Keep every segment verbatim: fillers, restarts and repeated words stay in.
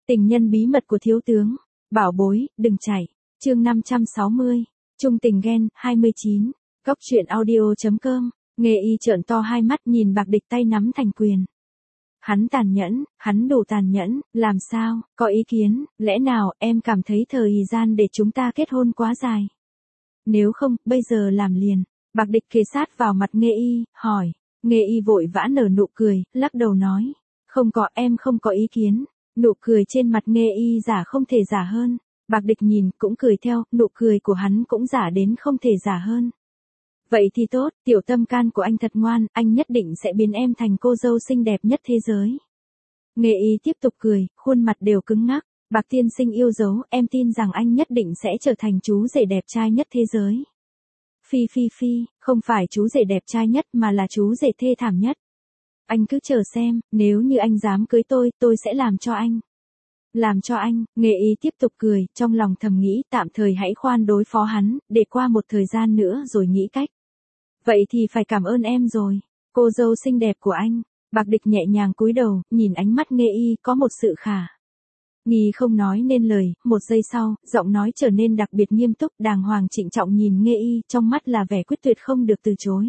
Tình nhân bí mật của thiếu tướng. Bảo bối, đừng chạy. Chương năm trăm sáu mươi. Trung tình ghen, hai mươi chín. Góc truyện audio.com. Nghê y trợn to hai mắt nhìn Bạc Địch tay nắm thành quyền. Hắn tàn nhẫn, hắn đủ tàn nhẫn, làm sao, có ý kiến, lẽ nào em cảm thấy thời gian để chúng ta kết hôn quá dài? Nếu không, bây giờ làm liền. Bạc Địch kề sát vào mặt Nghê y, hỏi. Nghê y vội vã nở nụ cười, lắc đầu nói. Không có, em không có ý kiến. Nụ cười trên mặt Nghê y giả không thể giả hơn. Bạc Địch nhìn, cũng cười theo, nụ cười của hắn cũng giả đến không thể giả hơn. Vậy thì tốt, tiểu tâm can của anh thật ngoan, anh nhất định sẽ biến em thành cô dâu xinh đẹp nhất thế giới. Nghê y tiếp tục cười, khuôn mặt đều cứng ngắc. Bạc tiên sinh yêu dấu, em tin rằng anh nhất định sẽ trở thành chú rể đẹp trai nhất thế giới. Phi phi phi, không phải chú rể đẹp trai nhất mà là chú rể thê thảm nhất. Anh cứ chờ xem, nếu như anh dám cưới tôi, tôi sẽ làm cho anh. Làm cho anh, Nghê y tiếp tục cười, trong lòng thầm nghĩ tạm thời hãy khoan đối phó hắn, để qua một thời gian nữa rồi nghĩ cách. Vậy thì phải cảm ơn em rồi, cô dâu xinh đẹp của anh. Bạc Địch nhẹ nhàng cúi đầu, nhìn ánh mắt Nghê y có một sự khả nghi không nói nên lời, một giây sau, giọng nói trở nên đặc biệt nghiêm túc, đàng hoàng trịnh trọng nhìn Nghê y, trong mắt là vẻ quyết tuyệt không được từ chối.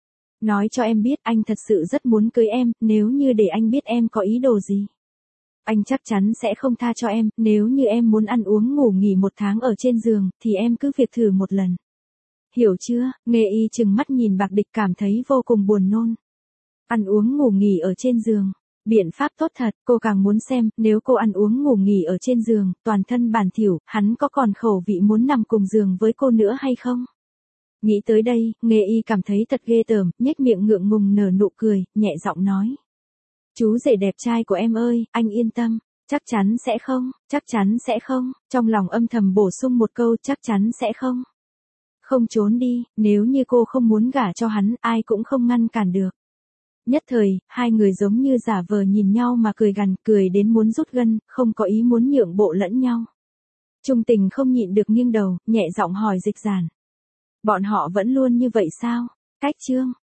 Nói cho em biết anh thật sự rất muốn cưới em, nếu như để anh biết em có ý đồ gì. Anh chắc chắn sẽ không tha cho em, nếu như em muốn ăn uống ngủ nghỉ một tháng ở trên giường, thì em cứ việc thử một lần. Hiểu chưa? Nghê y trừng mắt nhìn Bạc Địch cảm thấy vô cùng buồn nôn. Ăn uống ngủ nghỉ ở trên giường. Biện pháp tốt thật, cô càng muốn xem, nếu cô ăn uống ngủ nghỉ ở trên giường, toàn thân bản thỉu, hắn có còn khẩu vị muốn nằm cùng giường với cô nữa hay không? Nghĩ tới đây, Nghê y cảm thấy thật ghê tởm, nhếch miệng ngượng ngùng nở nụ cười, nhẹ giọng nói. Chú rể đẹp trai của em ơi, anh yên tâm, chắc chắn sẽ không, chắc chắn sẽ không, trong lòng âm thầm bổ sung một câu chắc chắn sẽ không. Không trốn đi, nếu như cô không muốn gả cho hắn, ai cũng không ngăn cản được. Nhất thời, hai người giống như giả vờ nhìn nhau mà cười gằn, cười đến muốn rút gân, không có ý muốn nhượng bộ lẫn nhau. Trung tình không nhịn được nghiêng đầu, nhẹ giọng hỏi Dịch Giản. Bọn họ vẫn luôn như vậy sao? Cách chương.